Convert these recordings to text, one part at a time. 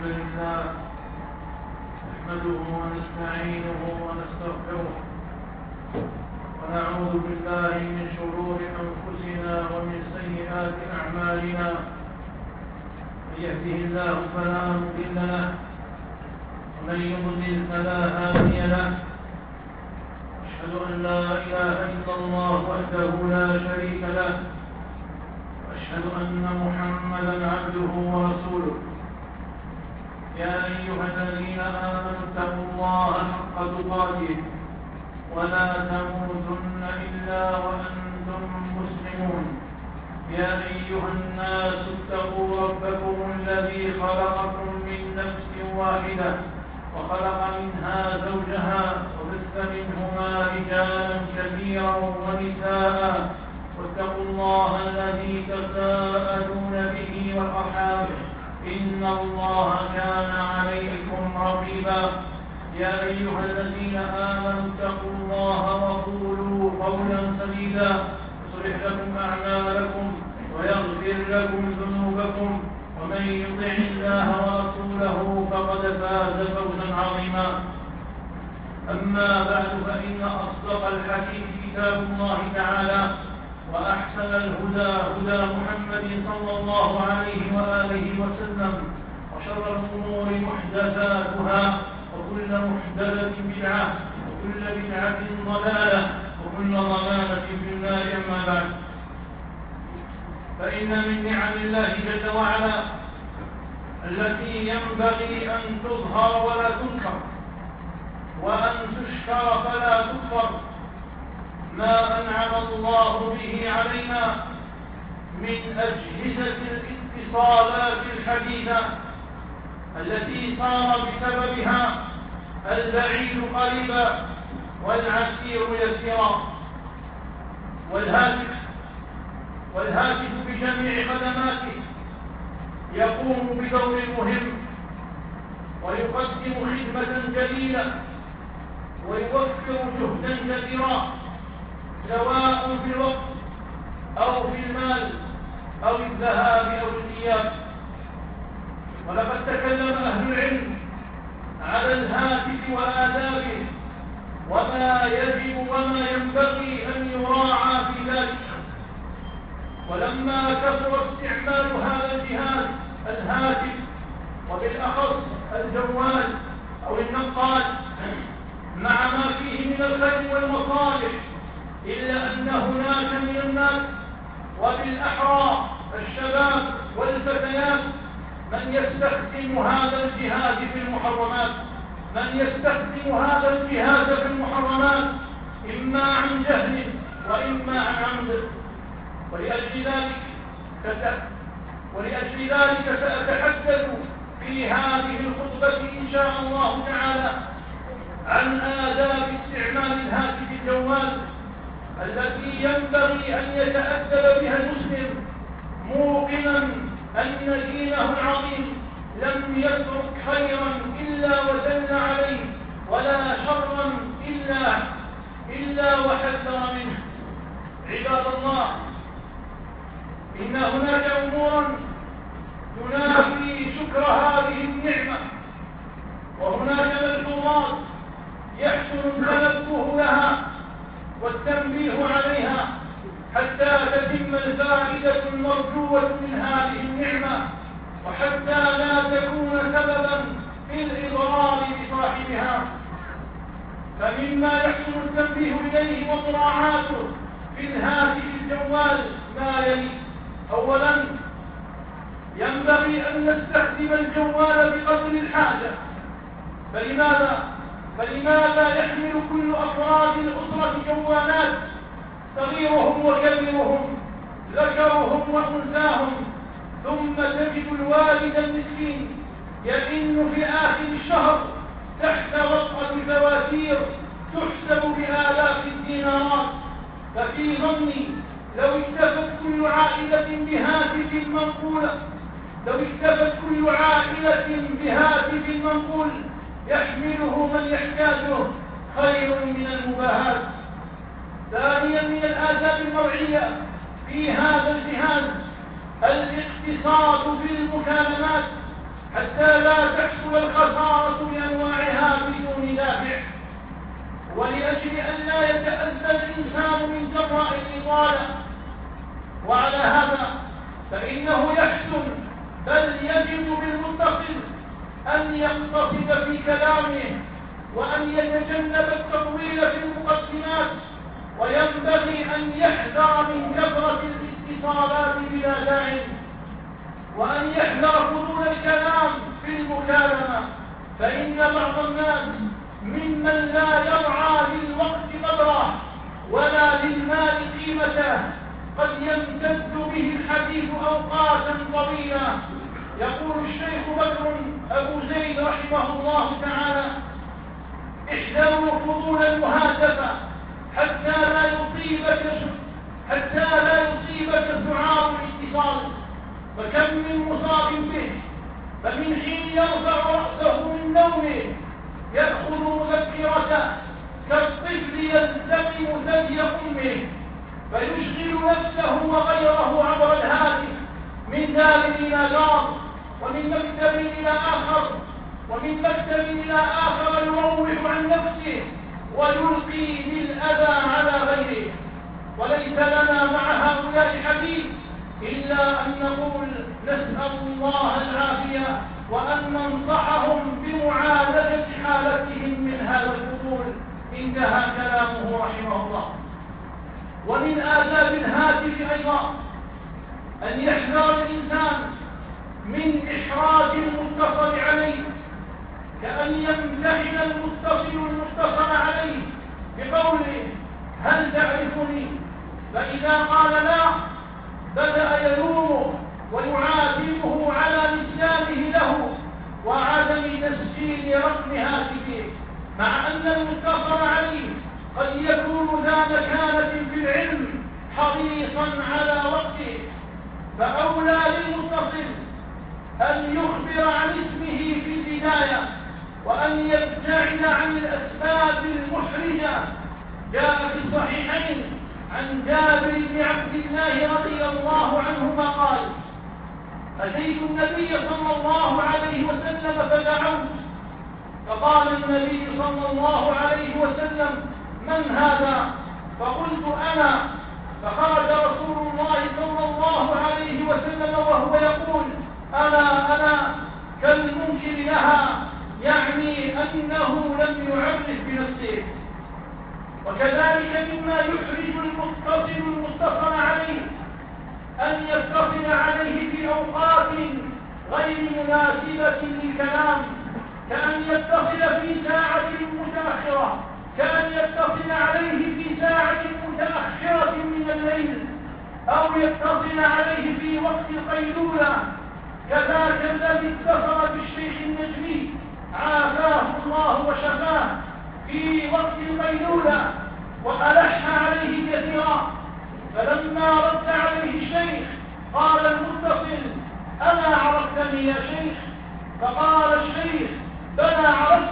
الحمد لله نحمده ونستعينه ونستغفره ونعوذ بالله من شرور أنفسنا ومن سيئات أعمالنا. من يهده الله فلا مضل له ومن يضلل فلا هادي له. أشهد أن لا إله إلا الله وحده لا شريك له وأشهد أن محمدا عبده ورسوله. يا أيها الذين آمنوا اتقوا الله حق تقاته ولا تموتن إلا وأنتم مسلمون. يا أيها الناس اتقوا ربكم الذي خلقكم من نفس واحدة وخلق منها زوجها وبث منهما رجالا كثيرا ونساء واتقوا الله الذي تساءلون به والأرحام إن الله كان عليكم رقيبا. يا أيها الذين آمنوا اتقوا الله وقولوا قولا سديدا يصلح لكم أعمالكم ويغفر لكم ذنوبكم ومن يطع الله ورسوله فقد فاز فوزا عظيما. أما بعد فإن أصدق الحديث كتاب الله تعالى وأحسن الهدى هدى محمد صلى الله عليه وآله وسلم وشر الأمور محدثاتها وكل محدثة بدعة وكل بدعة ضلالة وكل ضلالة في النار. أما بعد فإن من نعم الله جل وعلا التي ينبغي أن تظهر ولا تنكر وأن تشكر فلا تكفر ما أنعم الله به علينا من أجهزة الاتصالات الحديثة التي صار بسببها البعيد قريبا والعسير يسيرا. والهاتف بجميع خدماته يقوم بدور مهم ويقدم خدمة جليلة ويوفر جهدا كبيرا سواء في الوقت أو في المال أو الذهاب أو الإياب. ولقد تكلم أهل العلم على الهاتف وآدابه وما يجب وما ينبغي أن يراعى في ذلك. ولما كثر استعمال هذا الجهاز الهاتف وبالأخص الجوال أو النقال مع ما فيه من الخير والمصالح، إلا أن هناك من الناس وبالأحرى الشباب والفتيات من يستخدم هذا الجهاز في المحرمات، إما عن جهل وإما عن عمد. ولأجل ذلك سأتحدث في هذه الخطبة إن شاء الله تعالى عن آداب استعمال الهاتف الجوال التي ينبغي أن يتأدب بها المسلم موقنا أن دينه العظيم لم يترك خيرا إلا ودل عليه ولا شرا إلا وحذر منه. عباد الله، إن هناك أمورا تنافي شكر هذه النعمة، وهناك ملحوظات يحسن التنبه لها والتنبيه عليها حتى تتم الفائدة المرجوة من هذه النعمة وحتى لا تكون سببا في الإضرار بصاحبها. فمما يحسن التنبيه إليه ومراعاته في الهاتف الجوال ما يلي: أولا، ينبغي أن نستخدم الجوال بقدر الحاجة. فلماذا يحمل كل أفراد الأسرة جوالات، صغيرهم وكبيرهم، ذكرهم وأنثاهم، ثم تجد الوالد المسكين يئن في آخر الشهر تحت وطأة فواتير تحسب بآلاف الدينارات. ففي ظني لو اكتفت كل عائلة بهاتف منقول يحمله من يحتاجه خير من المباهات. ثانيا، من الآداب النوعية في هذا الجهاز الاقتصاد في المكالمات حتى لا تحصل الخسارة بأنواعها بدون دافع، ولأجل أن لا يتأذى الإنسان من جراء الإطالة. وعلى هذا فإنه يحسن بل يجب بالمتصل أن يقتصد في كلامه وأن يتجنب التطويل في المقدمات، وينبغي أن يحذر من كثرة الاتصالات بلا داعي، وأن يحذر فضول الكلام في المكالمة، فإن بعض الناس ممن لا يرعى للوقت قدره ولا للمال قيمته قد يمتد به الحديث أوقاتا طويلة. يقول الشيخ بكر أبو زيد رحمه الله تعالى: احذروا فضول المهاتفة حتى لا يصيبك سعار الاتصال، فكم من مصاب به، فمن حين يرفع رأسه من نومه يأخذ مذكرته كالطفل يلتقم ثدي أمه، فيشغل نفسه وغيره عبر الهاتف من دار إلى دار، ومن مكتب إلى آخر، ومن مكتب إلى آخر، يروح عن نفسه ويلقي بالأذى على غيره. وليس لنا مع هؤلاء حديث إلا أن نقول نسأل الله العافية، وأن ننصحهم بمعالجة حالتهم من هذا الفضول. انتهى كلامه رحمه الله. ومن آداب الهاتف أيضا أن يحذر الإنسان من إحراج المتصل عليه، كأن يمتحن المتصل عليه بقوله: هل تعرفني؟ فإذا قال لا بدأ يلومه ويعاتبه على نسيانه له وعدم تسجيل رقم هاتفه، مع أن المتصل عليه قد يكون ذا مكانة في العلم حريصا على وقته. فأولى للمتصل أن يخبر عن اسمه في البداية، وأن يبتعد عن الأسباب المحرجة. جاء في الصحيحين عن جابر بن عبد الله رضي الله عنهما قال: أتيت النبي صلى الله عليه وسلم فدعوت، فقال النبي صلى الله عليه وسلم: من هذا؟ فقلت: أنا. فخرج رسول الله صلى الله عليه وسلم وهو يقول: أنا كالمنكر لها، يعني أنه لم يعرف بنفسه. وكذلك مما يحرج المتصل عليه أن يتصل عليه في أوقات غير مناسبة للكلام، كأن يتصل في ساعة متأخرة، كأن يتصل عليه في ساعة متأخرة من الليل، أو يتصل عليه في وقت القيلولة، كذاك الذي اتصل بالشيخ النجمي عافاه الله وشفاه في وقت القيلولة وألح عليه كثيرا، فلما رد عليه الشيخ قال المتصل: أما عرفتني يا شيخ؟ فقال الشيخ: بلى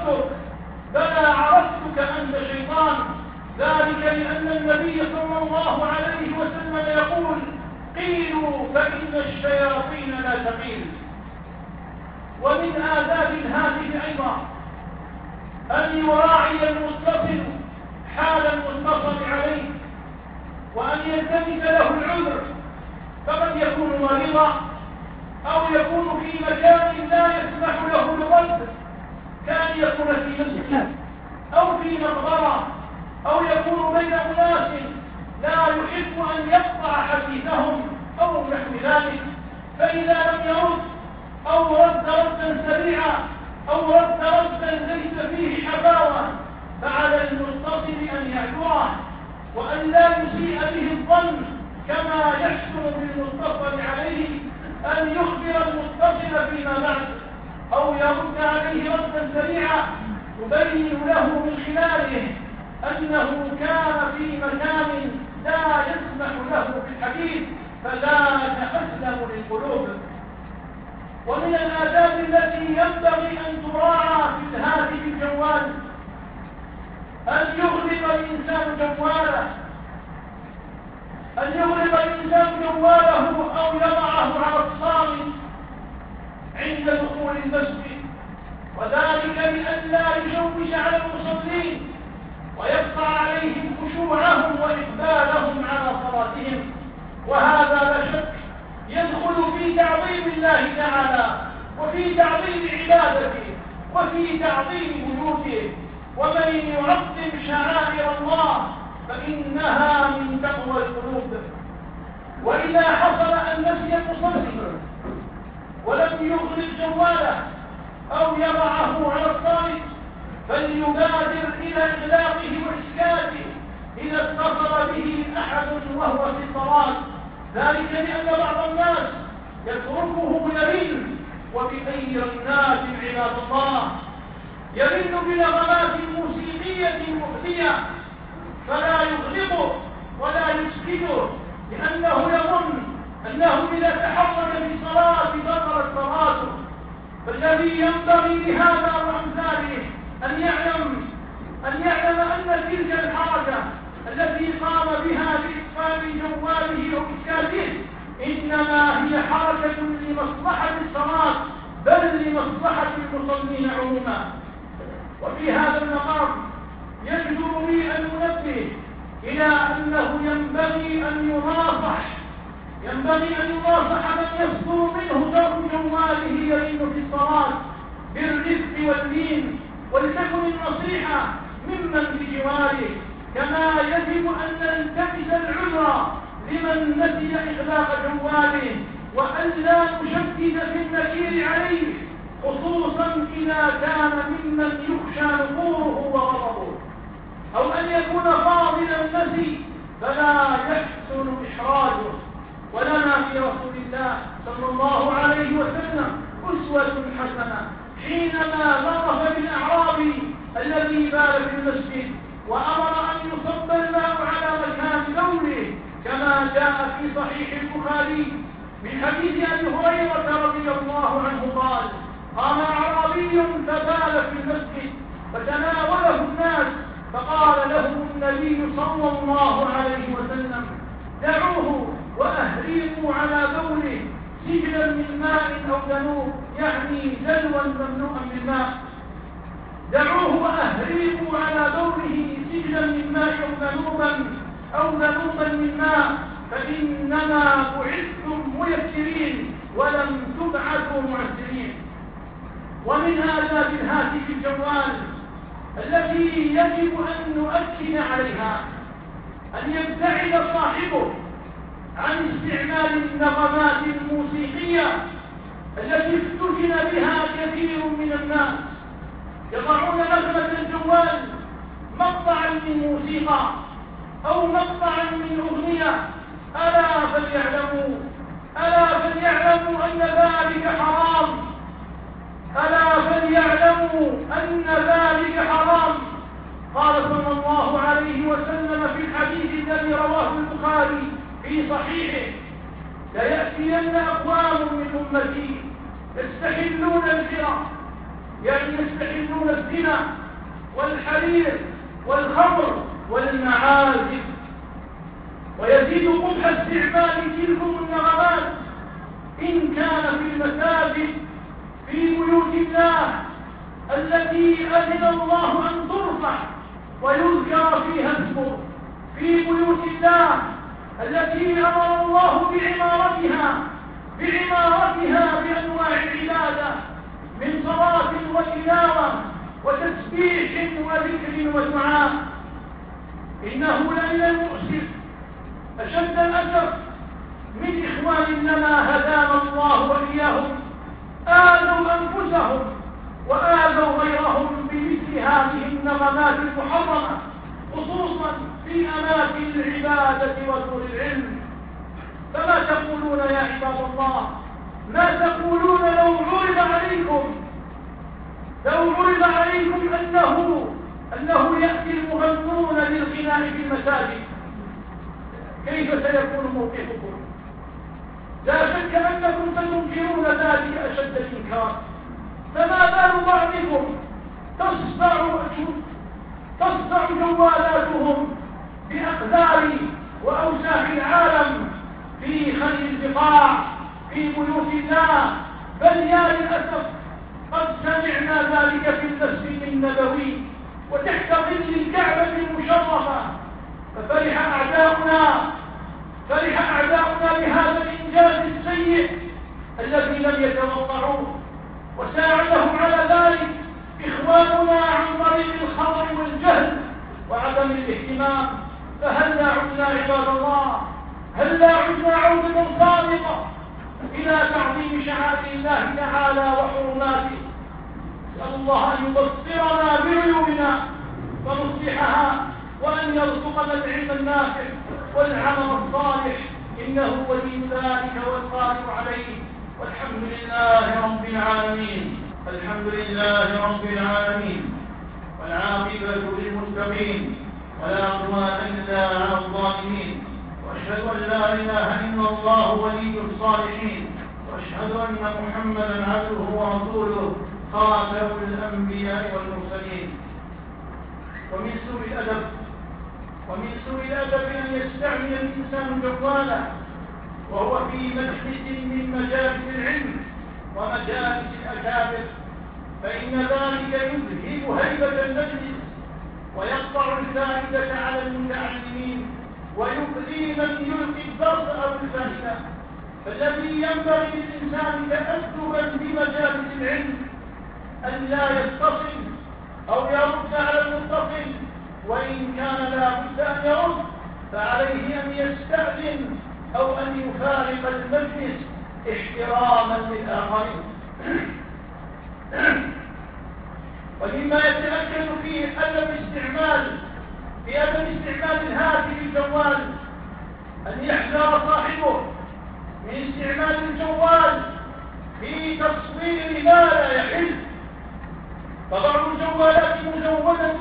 عرفتك أنت شيطان. ذلك لأن النبي صلى الله عليه وسلم يقول: قيلوا فإن الشياطين لا تقيل. ومن آداب الهاتف أيضا أن يراعي المتصل حال المتصل عليه، وأن يلتمس له العذر، فقد يكون مريضا أو يكون في مكان لا يسمح له الرد، كأن يكون في مسجد أو في مقبرة، أو يكون بين أناس لا يحب أن يقطع حديثهم أو نحو ذلك، فإذا لم يرد أو رد ردا سريعا أو رد ردا ليس فيه حفاوة، فعلى المتصل أن يعذره وأن لا يسيء به الظن، كما يحسن بالمتصل عليه أن يخبر المتصل فيما بعد أو يرد عليه ردا سريعا يبين له من خلاله أنه كان في مكان لا يسمح له بالحديث، فذاك أسلم للقلوب. ومن الآداب التي ينبغي أن تراعى في الهاتف الجوال أن يغلق الإنسان جواله أو يضعه على الصامت عند دخول المسجد، وذلك لئلا يشوش على المصلين ويقطع عليهم خشوعهم وإقبالهم على صلاتهم، وهذا لا شك يدخل في تعظيم الله تعالى وفي تعظيم عبادته وفي تعظيم بيوته. ومن يعظم شعائر الله فإنها من تقوى القلوب. وإذا حصل أن نسي المصلي ولم يغلق جواله أو يضعه على الطريق فليبادر إلى إغلاقه وإسكاته إذا اتصل به أحد وهو في الصلاة، ذلك لأن بعض الناس يتركه يرن، وبأي رنات عباد الله يرن بنغمات موسيقية مؤذية فلا يغلقه ولا يسكته، لأنه يظن أنه إذا تحرك في صلاة بطلت صلاته. فالذي ينبغي لهذا وأمثاله أن يعلم أن تلك الحركة التي قام بها بإقفال جواله وإسكاته إنما هي حركة لمصلحة الصلاة بل لمصلحة المصلين عموما. وفي هذا المقام يجدر بي أن ننبه إلى أنه ينبغي أن يناصح من يصدر منه ترك جواله يرن في الصلاة بالرفق واللين، ولتكن النصيحة ممن بجواره، كما يجب أن نلتمس العذر لمن نسي إغلاق جواله، وألا نشدد في النكير عليه، خصوصا إذا كان ممن يخشى نفوره وغضبه، أو أن يكون فاضل النسي فلا يحسن إحراجه. ولنا في رسول الله صلى الله عليه وسلم أسوة حسنة حينما لطف بالأعرابي الذي بال في المسجد وأمر أن يصب الماء على مكان بوله، كما جاء في صحيح البخاري من حديث أبي هريرة رضي الله عنه قال: قام أعرابي فبال في المسجد فتناوله الناس، فقال لهم النبي صلى الله عليه وسلم: دعوه وأهريقوا على بوله سجلا من ماء أو ذنوب، يعني دلوا مملوءا بالماء. دعوه وأهريقوا على بوله سجلا من ماء أو ذنوبا من ماء، فإنما بعثتم ميسرين ولم تبعثوا معسرين. ومن آداب الهاتف الجوال التي يجب أن نؤكد عليها أن يبتعد صاحبه عن استعمال النغمات الموسيقية التي افتتن بها كثير من الناس، يضعون نغمة الجوال مقطعا من موسيقى أو مقطعا من أغنية. ألا فليعلموا أن ذلك حرام. قال صلى الله عليه وسلم في الحديث الذي رواه البخاري في صحيحه: ليأتين أقوام من أمتي يستحلون الزنا، يعني يستحلون الزنا والحرير والخمر والمعازف، ويزيد قبح استعمال تلكم النغمات إن كان في المساجد في بيوت الله التي أذن الله أن ترفع ويذكر فيها اسمه، في بيوت الله التي أمر الله بعمارتها بأنواع العبادة من صلاة وتلاوة وتسبيح وذكر ودعاء. إنه لمن المؤسف أشد الأسف من إخواننا هدانا الله وإياهم آذوا أنفسهم وآذوا غيرهم بمثل هذه النغمات المحرمة، خصوصا في أماكن العبادة ودور العلم. فما تقولون يا عباد الله؟ ما تقولون لو عرض عليكم أنه يأتي المغنون للغناء في المساجد؟ كيف سيكون موقفكم؟ لا شك أنكم ستنكرون ذلك أشد الإنكار. فما بال بعضكم تصدع جوالاتهم بأقدار وأوساخ العالم في خلي البقاع في بيوت الله بل يا للأسف قد سمعنا ذلك في المسجد النبوي وتحت ظل الكعبة المشرفة، ففرح أعداؤنا بهذا الإنجاز السيء الذي لم يتوقعوه، وساعدهم على ذلك إخواننا عن طريق الخطأ والجهل وعدم الاهتمام. فهلا عدنا عباد الله، هلا عدنا عودة صادقة إلى تعظيم شعائر الله تعالى وحرماته. نسأل الله أن يبصرنا بعيوبنا فنصلحها، وأن يرزقنا العلم النافع والعمل الصالح، إنه ولي ذلك والقادر عليه. والحمد لله رب العالمين. الحمد لله رب العالمين، والعاقبة للمتقين، ولا عدوان إلا على الظالمين، وأشهد أن لا إله إلا الله ولي الصالحين، وأشهد أن محمدا عبده ورسوله خاتم الأنبياء والمرسلين. ومن سوء الأدب أن يستعمل الإنسان جواله وهو في مجلس من مجالس العلم ومجالس الأكابر، فإن ذلك يذهب هيبة المجلس ويقطع الفائدة على المتعلمين ويبذي من يلقي الدرس أو الفائدة. فالذي ينبغي للإنسان تأدبا بمجالس العلم أن لا يتصل أو يرد على المتصل، وإن كان لا بد أن يرد فعليه أن يستأذن أو أن يفارق المجلس احتراما للآخرين. ومما يتأكد فيه عدم استعمال الهاتف الجوال أن يحذر صاحبه من استعمال الجوال في تصوير ما لا يحل. فبعض الجوالات مزودة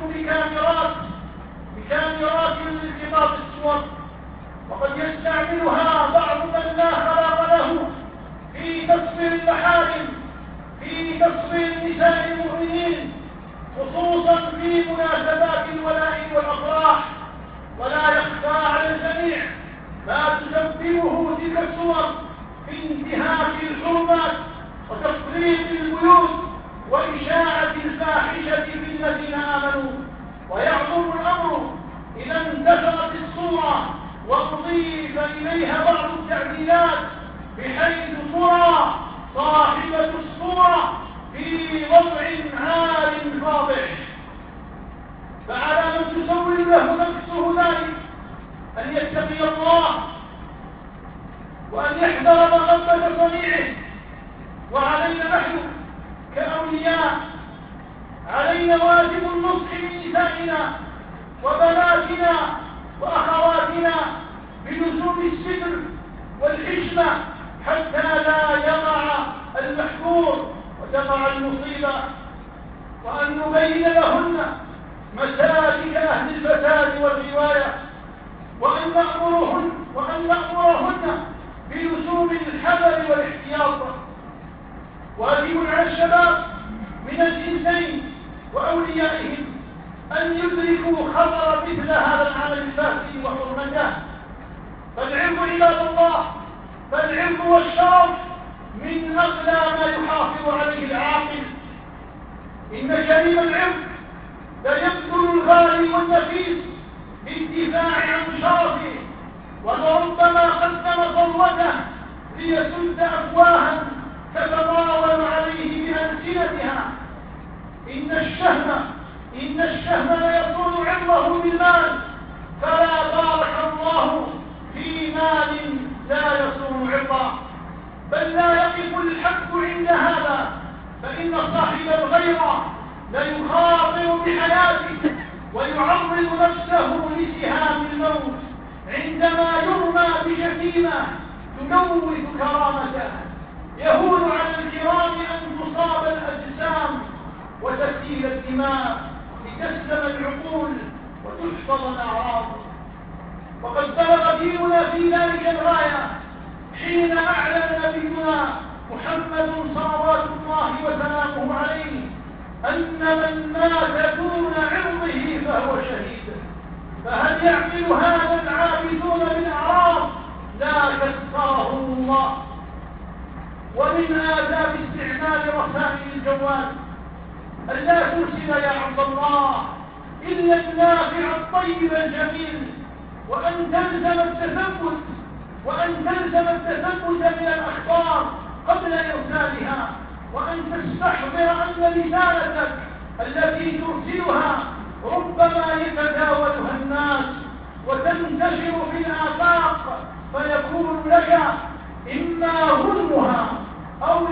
بكاميرات لالتقاط الصور، وقد يستعملها بعض من لا خلاق له في تصوير المحارم، في تصوير نساء المؤمنين، خصوصا في مناسبات الولاء والأفراح. ولا يخفى على الجميع ما تسببه تلك الصور في انتهاك الحرمات وتفريط البيوت وإشاعة الفاحشة في الذين آمنوا. ويعظم الأمر إذا انتشرت الصورة وأضيف إليها بعض التعديلات بحيث ترى صاحبة الصورة في وضع عال فاضح، فعلى من تسول له نفسه ذلك أن يتقي الله وأن يحذر مغبة صنيعه. وعلينا نحن كأولياء علينا واجب النصح من نسائنا وبناتنا وأخواتنا بلزوم الستر والحشمة حتى لا يقع المحذور وتقع المصيبة، وأن نبين لهن مسالك أهل الفساد والرواية، وأن نأمرهن بلزوم الحذر والاحتياط. واجب على الشباب من الجنسين وأوليائهم أن يدركوا خطر مثل هذا العمل الفاسد وحرمته. فالعلم عباد الله، فالعلم والشرف من أغلى ما يحافظ عليه العاقل. إن كريم العلم ليبذل الغالي والنفيس بالدفاع عن شرفه، ولربما قدم ثروته ليسد أفواها تتطاول عليه بألسنتها. إن الشهم ليصون عرضه بالمال، فلا بارك الله في مال لا يصون عرضه. بل لا يقف الحق عند هذا، فإن صاحب الغيرة ليخاطر بحياته ويعرض نفسه لسهام الموت عندما يرمى بشتيمة تنوث كرامته. يهون على الكرام أن تصاب الأجسام وتسيل الدماء لتسلم العقول وتحفظ الأعراض. وقد بلغ ديننا في ذلك الغاية حين أعلن نبينا محمد صلوات الله وسلامه عليه أن من مات دون عرضه فهو شهيد. فهل يعقل هذا العابثون بالأعراض؟ لا كسرهم الله. ومن آداب استعمال رسائل الجوال أن لا ترسل يا عبد الله إلا النافع الطيب الجميل، وأن تلزم التثبت من الأخبار قبل إرسالها، وأن تستحضر أن رسالتك التي ترسلها ربما يتداولها الناس وتنتشر في الآفاق، فيكون لك إما غنمها أو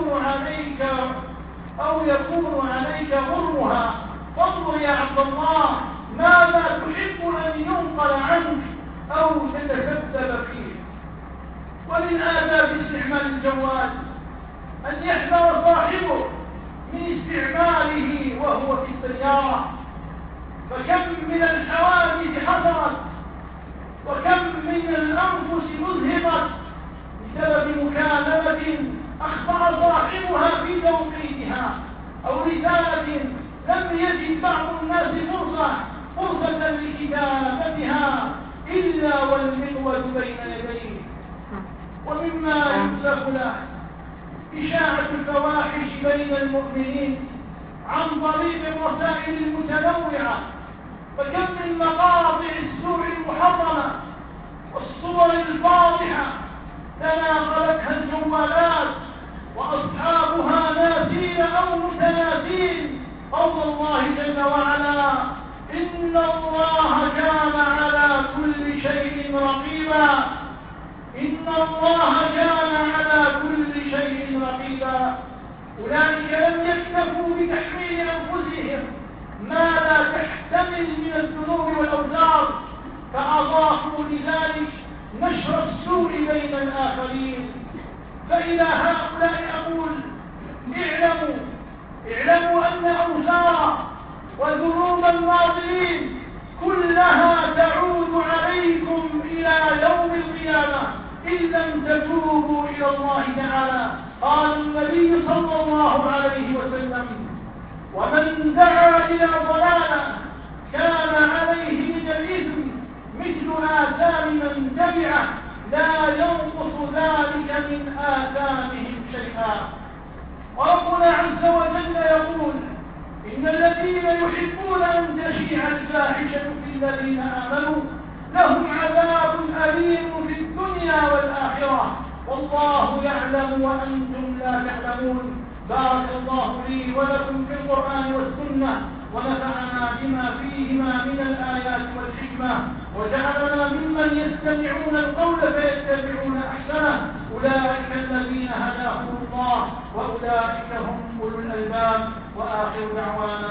يكون عليك غرمها. فانظر يا عبد الله ماذا تحب أن ينقل عنك أو تتسبب فيه. ومن آداب استعمال الجوال أن يحذر صاحبه من استعماله وهو في السيارة، فكم من الحوادث حصلت وكم من الأنفس أذهبت بسبب مكالمة أخطأ صاحبها في توقيتها، أو رسالة لم يجد بعض الناس فرصة لكتابتها إلا والمقود بين يديه. ومما يؤسف له إشاعة الفواحش بين المؤمنين عن طريق الرسائل المتنوعة، فكم من مقاطع السوء المحرمة والصور الفاضحة تناقلتها الجوالات وأصحابها ناسين أو متناسين قول الله جل وعلا: إن الله كان على كل شيء رقيبا. إن الله كان على كل شيء رقيبا. أولئك لم يكتفوا بتحميل أنفسهم ما لا تحتمل من الذنوب والأوزار، فأضافوا لذلك نشر السوء بين الآخرين. فإلى هؤلاء أقول: اعلموا أن أوزار وذنوب الناظرين كلها تعود عليكم إلى يوم القيامة إن لم تتوبوا إلى الله تعالى. قال النبي صلى الله عليه وسلم: ومن دعا إلى ضلالة كان عليه من الإثم مثل آثام من تبعه لا ينقص ذلك من آثامهم شيئا. وربنا عز وجل يقول: إن الذين يحبون أن تشيع الفاحشة في الذين آمنوا لهم عذاب أليم في الدنيا والآخرة والله يعلم وأنتم لا تعلمون. بارك الله لي ولكم في القرآن والسنة، ونفعنا بما فيهما من الآيات والحكمة، وجعلنا ممن يستمعون القول فيتبعون أحسنه. أولئك الذين هداهم الله وأولئك هم أولو الألباب. وآخر دعوانا